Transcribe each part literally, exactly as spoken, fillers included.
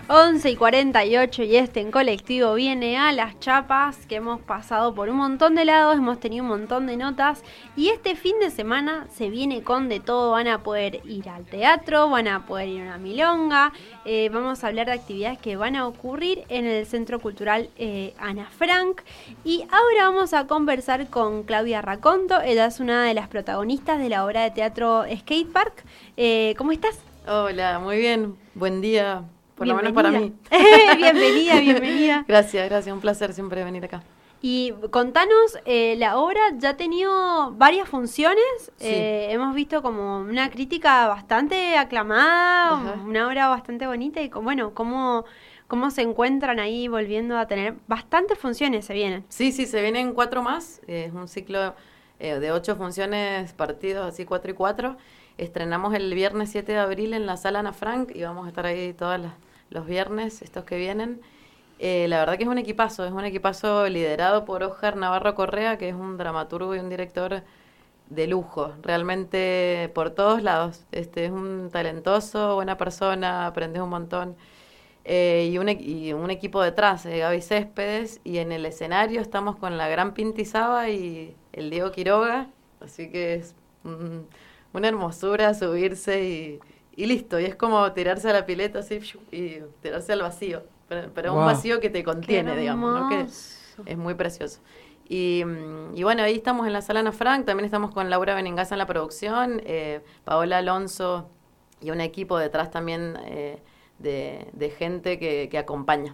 once y cuarenta y ocho y este en colectivo viene a Las Chapas, que hemos pasado por un montón de lados, hemos tenido un montón de notas y este fin de semana se viene con de todo. Van a poder ir al teatro, van a poder ir a una milonga, eh, vamos a hablar de actividades que van a ocurrir en el Centro Cultural eh, Ana Frank. Y ahora vamos a conversar con Claudia Raconto. Ella es una de las protagonistas de la obra de teatro Skate Park. Eh, ¿Cómo estás? Hola, muy bien, buen día. Por Bienvenida. lo menos para mí. bienvenida, bienvenida. Gracias, gracias. Un placer siempre venir acá. Y contanos, eh, la obra ya ha tenido varias funciones. Sí. Eh, hemos visto como una crítica bastante aclamada, Ajá. una obra bastante bonita. Y bueno, cómo, cómo se encuentran ahí volviendo a tener bastantes funciones, se vienen. Sí, sí, se vienen cuatro más. Es un ciclo eh, de ocho funciones partidos, así cuatro y cuatro. Estrenamos el viernes siete de abril en la Sala Ana Frank y vamos a estar ahí todas las los viernes, estos que vienen. Eh, la verdad que es un equipazo, es un equipazo liderado por Óscar Navarro Correa, que es un dramaturgo y un director de lujo, realmente por todos lados. Este es un talentoso, buena persona, aprendes un montón. Eh, y, un, y un equipo detrás, eh, Gaby Céspedes, y en el escenario estamos con la gran Pinti Saba y el Diego Quiroga, así que es un, una hermosura subirse y... Y listo, y es como tirarse a la pileta así y tirarse al vacío, pero, pero Wow. un vacío que te contiene, Qué digamos, ¿no? Que es muy precioso. Y, y bueno, ahí estamos en la Sala Ana Frank, también estamos con Laura Benengasa en la producción, eh, Paola Alonso y un equipo detrás también eh, de, de gente que, que acompaña.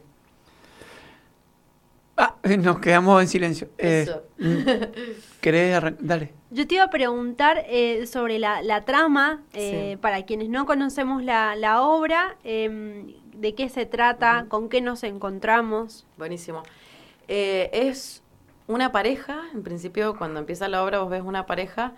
Ah, nos quedamos en silencio. Eh, Eso. ¿Querés arran- Dale. Yo te iba a preguntar eh, sobre la, la trama, eh, Sí. para quienes no conocemos la, la obra, eh, de qué se trata, Ujú. con qué nos encontramos. Buenísimo. Eh, es una pareja, en principio cuando empieza la obra vos ves una pareja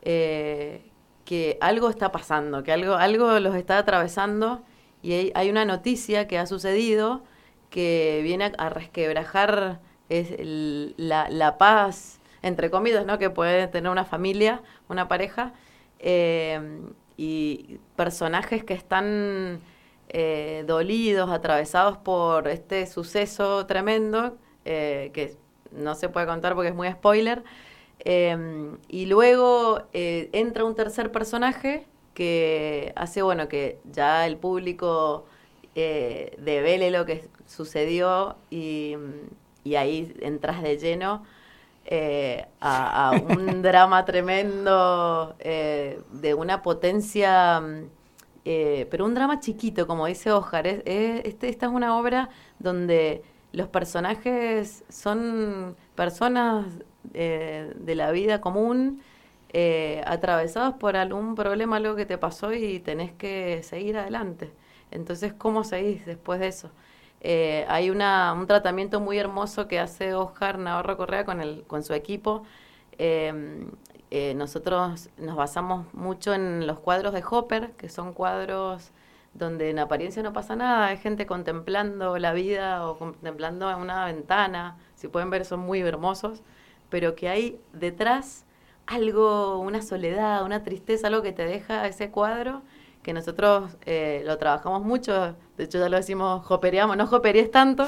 eh, que algo está pasando, que algo, algo los está atravesando y hay, hay una noticia que ha sucedido que viene a, a resquebrajar es el- la, la paz, entre comillas, ¿no? Que puede tener una familia, una pareja, eh, y personajes que están eh, dolidos, atravesados por este suceso tremendo, eh, que no se puede contar porque es muy spoiler, eh, y luego eh, entra un tercer personaje que hace, bueno, que ya el público eh, devele lo que sucedió y, y ahí entras de lleno eh, a, a un drama tremendo eh, de una potencia, eh, pero un drama chiquito, como dice Óscar. Es, es- este, esta es una obra donde los personajes son personas eh, de la vida común, eh, atravesados por algún problema, algo que te pasó y tenés que seguir adelante. Entonces, ¿cómo seguís después de eso? Eh, hay una, un tratamiento muy hermoso que hace Óscar Navarro Correa con, el, con su equipo. Eh, eh, nosotros nos basamos mucho en los cuadros de Hopper, que son cuadros donde en apariencia no pasa nada, hay gente contemplando la vida o contemplando una ventana, si pueden ver son muy hermosos, pero que hay detrás algo, una soledad, una tristeza, algo que te deja ese cuadro, que nosotros eh, lo trabajamos mucho, de hecho ya lo decimos, jopereamos, no joperies tanto.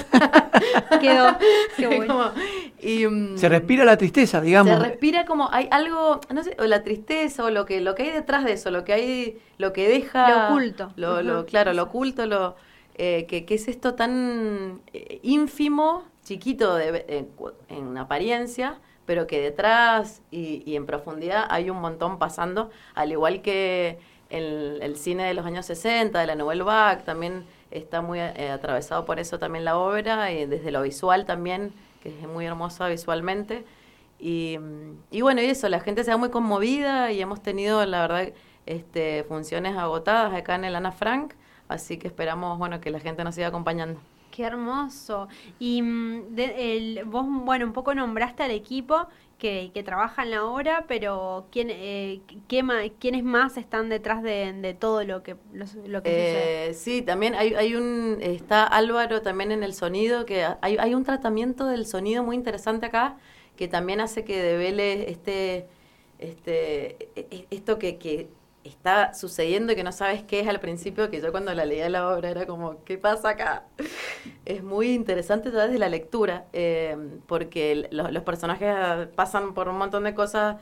Quedó, qué bueno. Como- y, mm, Se respira la tristeza, digamos. se respira como hay algo, no sé, o la tristeza o lo que lo que hay detrás de eso, lo que hay, lo que deja Lo oculto. lo, lo- Ajá. claro, lo oculto, lo eh, que, que es esto tan eh, ínfimo, chiquito de, en, cu- en apariencia, pero que detrás y, y en profundidad hay un montón pasando, al igual que el, el cine de los años sesenta, de la Nouvelle Vague, también está muy eh, atravesado por eso también la obra, y desde lo visual también, que es muy hermosa visualmente. Y, y bueno, y eso, la gente se va muy conmovida y hemos tenido, la verdad, este, funciones agotadas acá en el Ana Frank, así que esperamos, bueno, que la gente nos siga acompañando. Qué hermoso. Y mm, de- el- vos, bueno, un poco nombraste al equipo que, que trabaja en la obra, pero ¿quién, eh, qué ma- ¿quiénes más están detrás de, de todo lo que, lo, lo que sucede? Eh, sí, también hay, hay un, está Álvaro también en el sonido, que hay, hay un tratamiento del sonido muy interesante acá, que también hace que devele este, este, e- e- esto que, que está sucediendo y que no sabes qué es al principio, que yo cuando la leía la obra era como, ¿qué pasa acá? Es muy interesante a través de la lectura, eh, porque los, los personajes pasan por un montón de cosas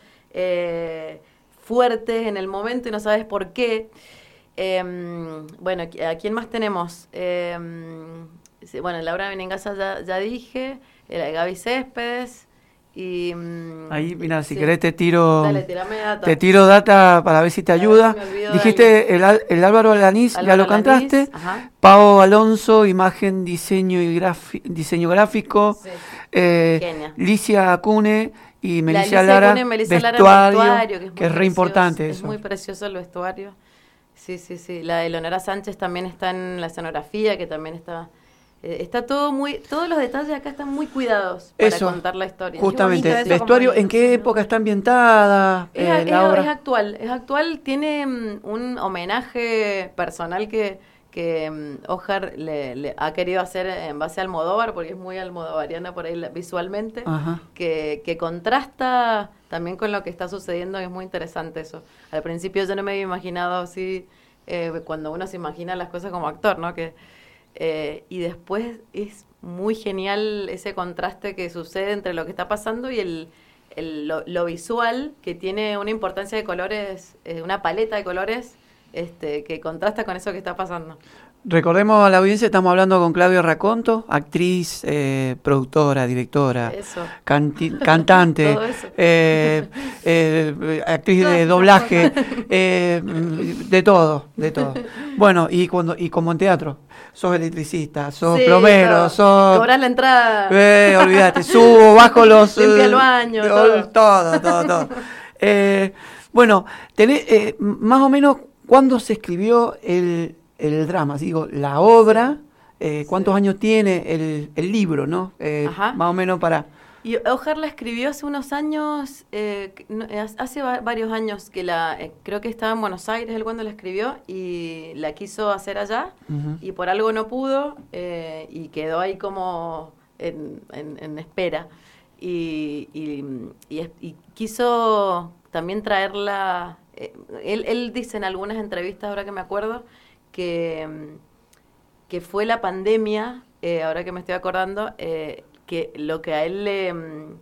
eh, fuertes en el momento y no sabes por qué. Eh, bueno, ¿a quién más tenemos? Eh, bueno, Laura Benengasa ya, ya dije, eh, Gaby Céspedes. Y, ahí, mira, si sí. querés te tiro Dale, tirame data. te tiro data para ver si te ayuda. Dijiste el, el Álvaro Alanís, ya lo cantaste. Pau Alonso, imagen, diseño y grafi, diseño gráfico. Sí. Eh, Licia Acune y Melissa Lara, Acune, Melissa vestuario, Lara, vestuario, que es, que es re importante es eso. Es muy precioso el vestuario. Sí, sí, sí. La de Leonora Sánchez también está en la escenografía, que también está... Está todo muy, todos los detalles acá están muy cuidados para eso, contar la historia. Justamente, el vestuario, ¿en qué época está ambientada es, eh, es, la obra? Es actual, es actual, tiene um, un homenaje personal que, que um, Ojar le, le ha querido hacer en base a Almodóvar, porque es muy almodovariana por ahí la, visualmente, que, que contrasta también con lo que está sucediendo, y es muy interesante eso. Al principio yo no me había imaginado así, eh, cuando uno se imagina las cosas como actor, ¿no? Que Eh, y después es muy genial ese contraste que sucede entre lo que está pasando y el, el, lo, lo visual, que tiene una importancia de colores, eh, una paleta de colores este, que contrasta con eso que está pasando. Recordemos a la audiencia, estamos hablando con Claudia Raconto, actriz, eh, productora, directora, canti, cantante, eh, eh, actriz de doblaje, eh, de todo, de todo. Bueno, y cuando y como en teatro, sos electricista, sos sí, plomero, todo. sos... Cobras la entrada. Eh, olvídate, subo, bajo los... Limpia el baño, eh, todo. Todo, todo, todo. eh, bueno, tenés, eh, más o menos, ¿cuándo se escribió el... el drama, digo, la obra, eh, ¿cuántos sí. años tiene el, el libro, no? Eh, más o menos para... Y Ojar la escribió hace unos años, eh, hace va varios años que la, eh, creo que estaba en Buenos Aires él cuando la escribió y la quiso hacer allá uh-huh. y por algo no pudo eh, y quedó ahí como en, en, en espera. Y, y, y, y quiso también traerla, eh, él, él dice en algunas entrevistas, ahora que me acuerdo, que, que fue la pandemia, eh, ahora que me estoy acordando, eh, que lo que a él le,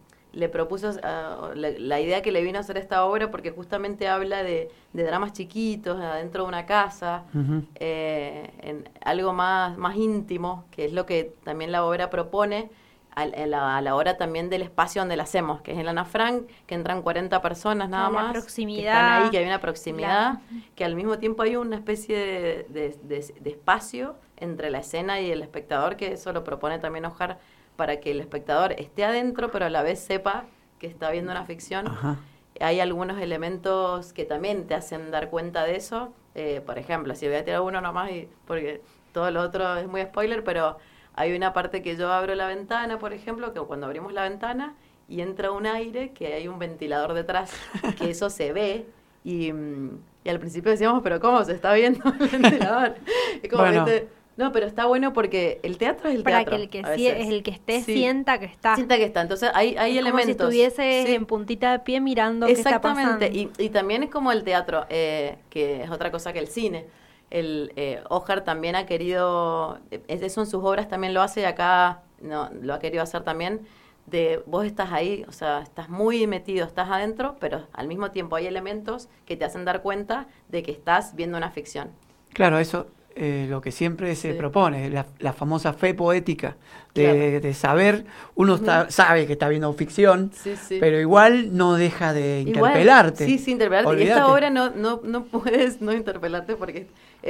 le propuso, uh, la, la idea que le vino a hacer esta obra, porque justamente habla de, de dramas chiquitos, adentro de una casa, uh-huh. eh, en algo más, más íntimo, que es lo que también la obra propone, a, a, la, a la hora también del espacio donde la hacemos, que es en la Ana Frank, que entran cuarenta personas nada más, proximidad, que están ahí, que hay una proximidad, la... que al mismo tiempo hay una especie de, de, de, de espacio entre la escena y el espectador, que eso lo propone también Ojar, para que el espectador esté adentro, pero a la vez sepa que está viendo una ficción. Ajá. Hay algunos elementos que también te hacen dar cuenta de eso. Eh, por ejemplo, si voy a tirar uno nomás, y, porque todo lo otro es muy spoiler, pero hay una parte que yo abro la ventana, por ejemplo, que cuando abrimos la ventana y entra un aire, que hay un ventilador detrás, que eso se ve, y, y al principio decíamos, pero ¿cómo se está viendo el ventilador? Es como bueno. que te, no, pero está bueno porque el teatro es el Para teatro. Para que el que, sí, es el que esté sí. sienta que está. Sienta que está. Entonces hay, hay es elementos. Como si estuviese sí. en puntita de pie mirando qué está pasando. Exactamente. Y, y también es como el teatro, eh, que es otra cosa que el cine. El eh, Ojar también ha querido, eso en sus obras también lo hace y acá no, lo ha querido hacer también, de vos estás ahí, o sea, estás muy metido, estás adentro, pero al mismo tiempo hay elementos que te hacen dar cuenta de que estás viendo una ficción. Claro, eso... Eh, lo que siempre se sí. propone, la, la famosa fe poética, de, claro. de saber, uno uh-huh. está, sabe que está viendo ficción, sí, sí. pero igual no deja de igual, interpelarte. Sí, sí, interpelarte. Olvídate. Y esta obra no, no, no puedes no interpelarte porque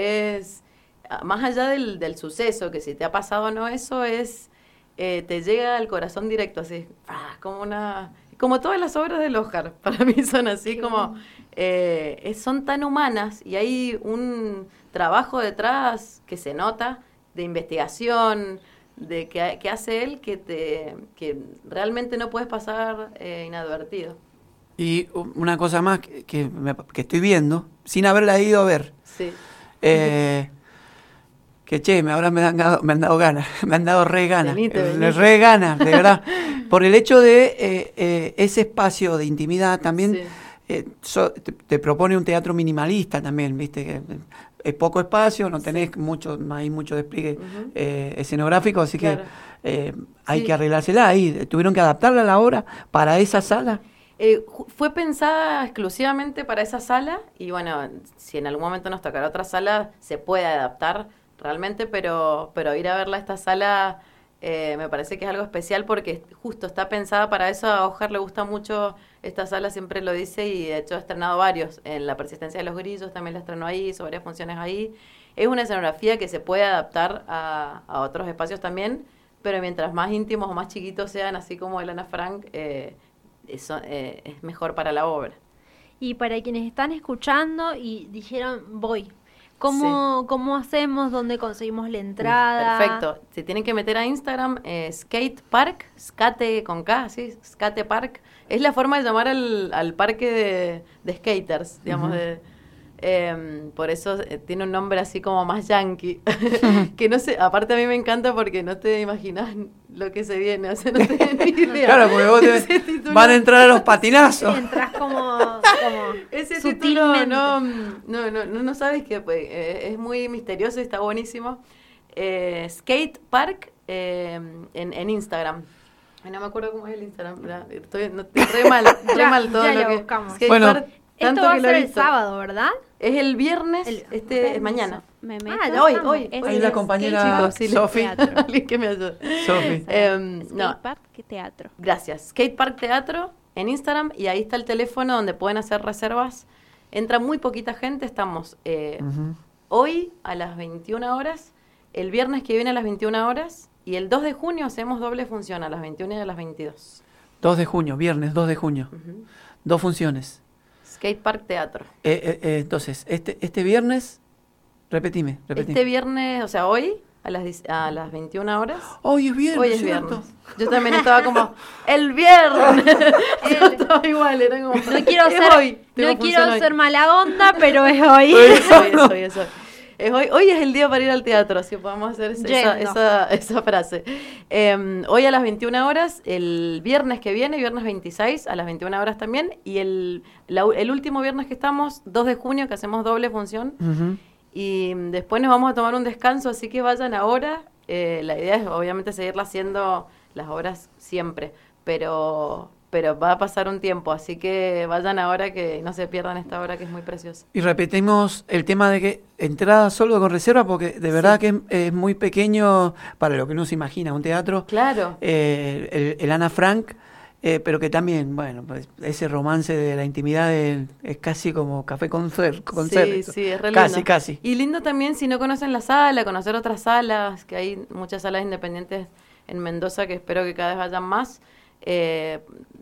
es, más allá del, del suceso, que si te ha pasado o no, eso es, eh, te llega al corazón directo, así, como una... Como todas las obras de Ojar, para mí son así sí. como, eh, son tan humanas y hay un trabajo detrás que se nota, de investigación, de que, que hace él que te que realmente no puedes pasar eh, inadvertido. Y una cosa más que, que, me, que estoy viendo, sin haberla ido a ver, sí. eh, que che, me, ahora me han dado, me han dado ganas, me han dado re ganas, venite, venite. re ganas, de verdad, por el hecho de eh, eh, ese espacio de intimidad también, sí. eh, so, te, te propone un teatro minimalista también, viste, que es poco espacio, no tenés sí. mucho, hay mucho despliegue uh-huh. eh, escenográfico, así claro. que eh, hay sí. que arreglársela ahí. ¿Tuvieron que adaptarla a la obra para esa sala? Eh, fue pensada exclusivamente para esa sala y bueno, si en algún momento nos tocará otra sala, se puede adaptar realmente, pero, pero ir a verla a esta sala eh, me parece que es algo especial porque justo está pensada para eso. A Oscar le gusta mucho esta sala, siempre lo dice, y de hecho ha estrenado varios. En La Persistencia de los Grillos también la estrenó ahí, hizo varias funciones ahí. Es una escenografía que se puede adaptar a, a otros espacios también, pero mientras más íntimos o más chiquitos sean, así como el Ana Frank, eh, eso eh, es mejor para la obra. Y para quienes están escuchando y dijeron, voy, ¿cómo, sí. ¿cómo hacemos? ¿Dónde conseguimos la entrada? Perfecto. Se tienen que meter a Instagram, eh, Skate Park, skate con K, ¿sí? Skate Park. Es la forma de llamar al, al parque de, de skaters, digamos, uh-huh. de... Eh, por eso eh, tiene un nombre así como más yankee. Que no sé, aparte a mí me encanta porque no te imaginas lo que se viene, o sea, no tenés ni idea. Claro, porque vos te título, van a entrar a los patinazos. Sí, entras como, como ese título no, no, no, no, no sabes que pues, eh, es muy misterioso y está buenísimo. Eh, Skate Park eh, en, en Instagram. Ay, no me acuerdo cómo es el Instagram, ¿verdad? Estoy, no, estoy re mal, re ya, mal todo ya lo, lo que buscamos. Skate bueno, Park. Esto va a ser el sábado, ¿verdad? Es el viernes, el, este es mañana. Me ah, hoy, hoy. Es Ahí la compañera sí, Sofi. Alguien que me ayude. Sofi. Eh, Skate no. Park Teatro. Gracias. Skate Park Teatro en Instagram y ahí está el teléfono donde pueden hacer reservas. Entra muy poquita gente, estamos eh, uh-huh. hoy a las veintiuna horas, el viernes que viene a las veintiuna horas y el dos de junio hacemos doble función a las veintiuna y a las veintidós. dos de junio, viernes dos de junio. Uh-huh. Dos funciones. Skate Park Teatro. Eh, eh, eh, entonces, este este viernes, repetime, repetime. Este viernes, o sea, hoy, a las, a las veintiuna horas. Hoy es viernes, Hoy es viernes. Yo también estaba como, ¡el viernes! Yo estaba igual, era como, no quiero ser, hoy, no quiero ser mala onda, pero es hoy. Hoy es hoy, es hoy, es hoy. Es hoy, hoy es el día para ir al teatro, así podemos hacer esa, esa, esa frase. Eh, hoy a las veintiuna horas, el viernes que viene, viernes veintiséis, a las veintiuna horas también, y el, la, el último viernes que estamos, dos de junio, que hacemos doble función, uh-huh. y después nos vamos a tomar un descanso, así que vayan ahora. Eh, la idea es obviamente seguirla haciendo las obras siempre, pero... pero va a pasar un tiempo, así que vayan ahora que no se pierdan esta hora que es muy preciosa. Y repetimos el tema de que entrada solo con reserva, porque de verdad sí. que es, es muy pequeño para lo que uno se imagina, un teatro. Claro. Eh, el, el Ana Frank, eh, pero que también, bueno, pues ese romance de la intimidad de, es casi como café con cer, con sí, cer, sí, es re casi, lindo. casi. Y lindo también si no conocen la sala, conocer otras salas, que hay muchas salas independientes en Mendoza que espero que cada vez vayan más. Eh,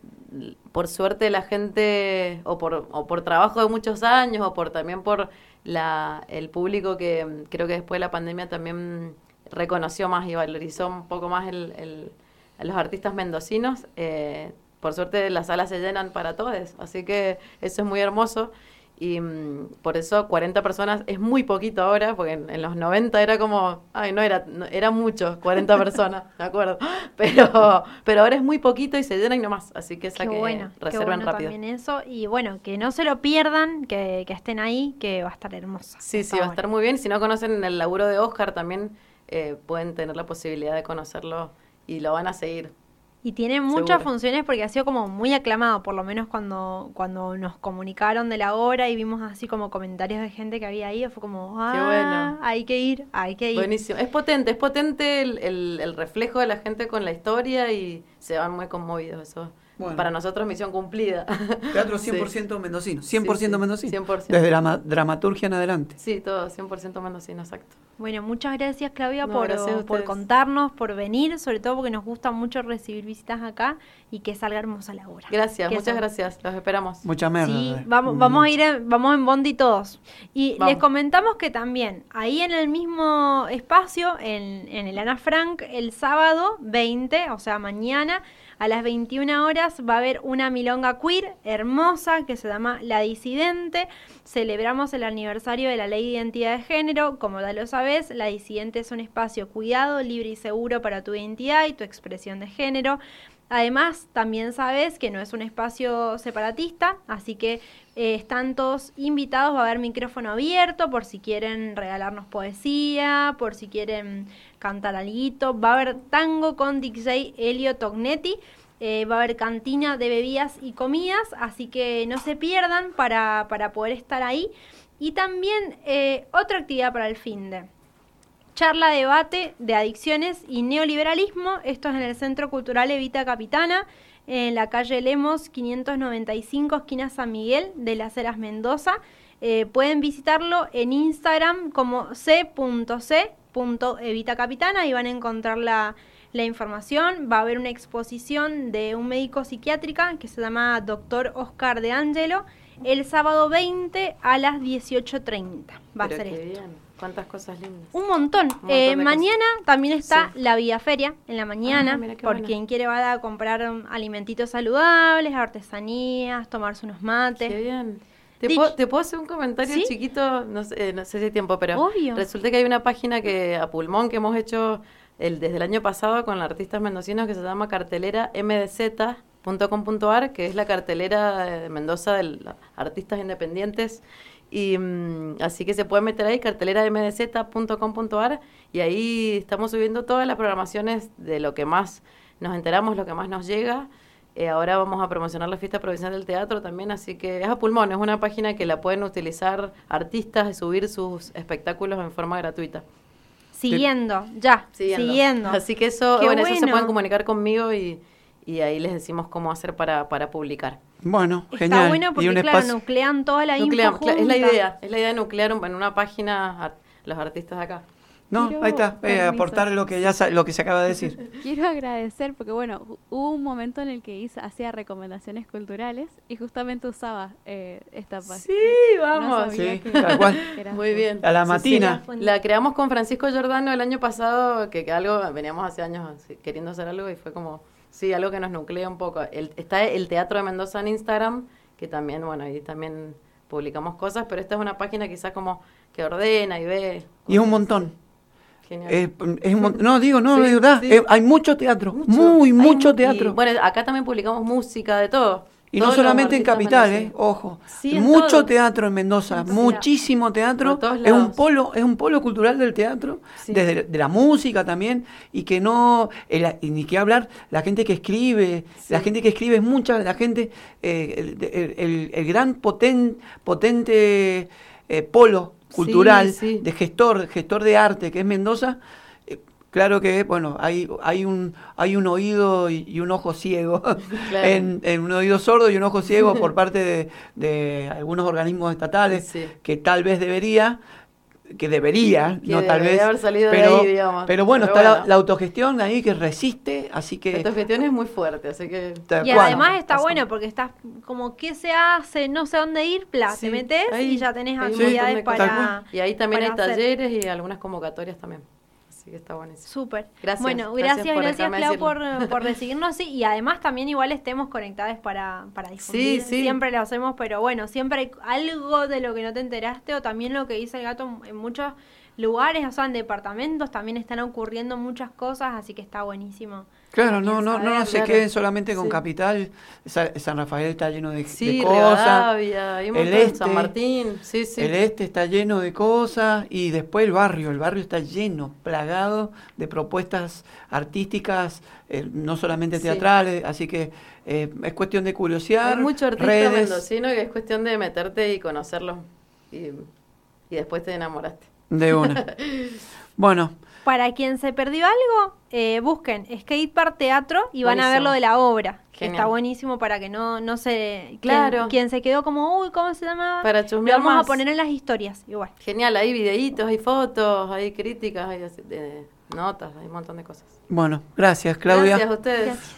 por suerte la gente, o por, o por trabajo de muchos años, o por también por la el público que creo que después de la pandemia también reconoció más y valorizó un poco más el, el, a los artistas mendocinos, eh, por suerte las salas se llenan para todos, así que eso es muy hermoso. Y um, por eso cuarenta personas es muy poquito ahora, porque en, en los noventa era como, ay, no era no, era mucho, cuarenta personas, ¿de acuerdo? Pero pero ahora es muy poquito y se llena y no más, así que esa qué que bueno, reserven qué bueno rápido. También eso, y bueno, que no se lo pierdan, que, que estén ahí, que va a estar hermosa. Sí, sí, va a estar muy bien. Si no conocen el laburo de Oscar, también eh, pueden tener la posibilidad de conocerlo y lo van a seguir. Y tiene muchas Seguro. funciones porque ha sido como muy aclamado, por lo menos cuando cuando nos comunicaron de la obra y vimos así como comentarios de gente que había ido, fue como, ah, Qué bueno. hay que ir, hay que ir. Buenísimo. Es potente, es potente el, el, el reflejo de la gente con la historia y se van muy conmovidos. Eso bueno. Para nosotros misión cumplida. Teatro cien por ciento sí. mendocino, cien por ciento sí, sí. mendocino. cien por ciento. Desde la dramaturgia en adelante. Sí, todo, cien por ciento mendocino, exacto. Bueno, muchas gracias Claudia no, por, gracias por contarnos, por venir, sobre todo porque nos gusta mucho recibir visitas acá y que salga hermosa la obra. Gracias, que muchas son... gracias, los esperamos. Mucha merda. Sí, vamos, vamos a ir en, vamos en bondi todos. Y vamos. Les comentamos que también ahí en el mismo espacio, en, en el Ana Frank, el sábado veinte, o sea mañana, a las veintiuna horas va a haber una milonga queer hermosa que se llama La Disidente. Celebramos el aniversario de la Ley de Identidad de Género, como ya lo sabemos. sabes, La Disidente es un espacio cuidado, libre y seguro para tu identidad y tu expresión de género. Además, también sabes que no es un espacio separatista, así que eh, están todos invitados, va a haber micrófono abierto por si quieren regalarnos poesía, por si quieren cantar alguito. Va a haber tango con D J Elio Tognetti, eh, va a haber cantina de bebidas y comidas, así que no se pierdan para, para poder estar ahí. Y también eh, otra actividad para el finde. Charla, debate de adicciones y neoliberalismo. Esto es en el Centro Cultural Evita Capitana, en la calle Lemos quinientos noventa y cinco, esquina San Miguel, de las Heras, Mendoza. Eh, pueden visitarlo en Instagram como c punto c punto evita capitana y van a encontrar la, la información. Va a haber una exposición de un médico psiquiátrica que se llama doctor Oscar de Angelo, el sábado veinte a las dieciocho treinta. Va Pero a ser qué esto. Bien. ¿Cuántas cosas lindas? Un montón. Un montón eh, de mañana cosas. también está Sí. la Vía Feria, en la mañana, Ah, mira qué por bueno. quien quiere va a comprar um, alimentitos saludables, artesanías, tomarse unos mates. Qué bien. ¿Te, Dich- puedo, ¿Te puedo hacer un comentario ¿Sí? chiquito? No sé, eh, no sé si hay tiempo, pero Obvio. resulta que hay una página que a pulmón que hemos hecho el, desde el año pasado con artistas mendocinos que se llama cartelera m d z punto com punto a r, que es la cartelera de Mendoza de los artistas independientes. Y mm, así que se puede meter ahí, cartelera m d z punto com punto a r, y ahí estamos subiendo todas las programaciones de lo que más nos enteramos, lo que más nos llega. Eh, ahora vamos a promocionar la fiesta provincial del teatro también, así que es a pulmón, es una página que la pueden utilizar artistas y subir sus espectáculos en forma gratuita. Siguiendo, ya, Siguiendo. siguiendo. Así que eso, Qué bueno, eso se bueno. pueden comunicar conmigo y, y ahí les decimos cómo hacer para, para publicar. Bueno, Está genial. bueno porque, y un claro, espacio. nuclean toda la Nuclear, info cla- es la junta. idea, es la idea de nuclear un- en una página a los artistas de acá. No, Quiero- ahí está, eh, permiso. aportar lo que ya sa- lo que se acaba de decir. Quiero agradecer porque, bueno, hu- hubo un momento en el que hice, hacía recomendaciones culturales y justamente usaba eh, esta página. Sí, vamos. No sabía Sí, que- tal cual. que era Muy así. bien. A la Sí, matina. sí. La creamos con Francisco Giordano el año pasado, que, que algo, veníamos hace años así, queriendo hacer algo y fue como, sí, algo que nos nuclea un poco. El, está el Teatro de Mendoza en Instagram, que también, bueno, ahí también publicamos cosas, pero esta es una página quizás como que ordena y ve. Y es un montón. Genial. Eh, es un mon- no, digo, no, Sí, es verdad. sí. eh, hay mucho teatro, Mucho. muy, Hay mucho mu- y, teatro. bueno, acá también publicamos música, de todo. Y no Todos los solamente en artistas Capital, eh, mendocinos. ojo. Sí, en Mucho todo. teatro en Mendoza, En todos muchísimo teatro. Por todos Es un lados. polo, es un polo cultural del teatro, Sí. desde de la música también, y que no, el- y ni qué hablar, la gente que escribe, Sí. la gente que escribe es mucha, la gente, eh, el, el- el- el gran poten, potente eh, polo cultural Sí, sí. de gestor, gestor de arte que es Mendoza. eh, Claro que, bueno, hay, hay un hay un oído y, y un ojo ciego, Claro. en, en un oído sordo y un ojo ciego por parte de, de algunos organismos estatales, Sí. que tal vez debería, que debería, Que no tal debería vez, haber salido de pero, ahí, digamos. pero bueno, Pero está bueno. La, la autogestión ahí que resiste, así que... Esta gestión es muy fuerte, así que... tal Y cual. además está Pasa. bueno porque estás como qué se hace, no sé dónde ir, pla, Sí, te metes ahí y ya tenés hay un actividades montón de cosas. para... Y ahí también hay para hacer. talleres y algunas convocatorias también. Así que está buenísimo. Súper. Gracias, Bueno, gracias gracias, por gracias, dejarme Clau, decirlo. por, por recibirnos. Sí, y además también igual estemos conectadas para, para difundir. Sí, sí. Siempre lo hacemos, pero bueno, siempre hay algo de lo que no te enteraste o también lo que dice el gato en muchos lugares, o sea, en departamentos también están ocurriendo muchas cosas, así que está buenísimo. Claro, no, También no, no, saber, se claro. queden solamente con Sí. Capital. Sa- San Rafael está lleno de, Sí, de cosas. Rivadavia, hay un El montón, este, San Martín, sí, sí. El este está lleno de cosas y después el barrio, el barrio está lleno, plagado de propuestas artísticas, eh, no solamente Sí. teatrales, así que eh, es cuestión de curiosear. Hay mucho artista redes. mendocino que es cuestión de meterte y conocerlo. Y, y después te enamoraste. De una. Bueno, Para quien se perdió algo, eh, busquen Skatepark Teatro y van a ver Buenísimo. lo de la obra. Que Genial. está buenísimo para que no, no se... Claro. Quien, quien se quedó como, uy, ¿cómo se llama? Para Lo chusmear vamos más. a poner en las historias, igual. Genial, hay videitos, hay fotos, hay críticas, hay así- de- notas, hay un montón de cosas. bueno, gracias Claudia. Gracias a ustedes. Gracias.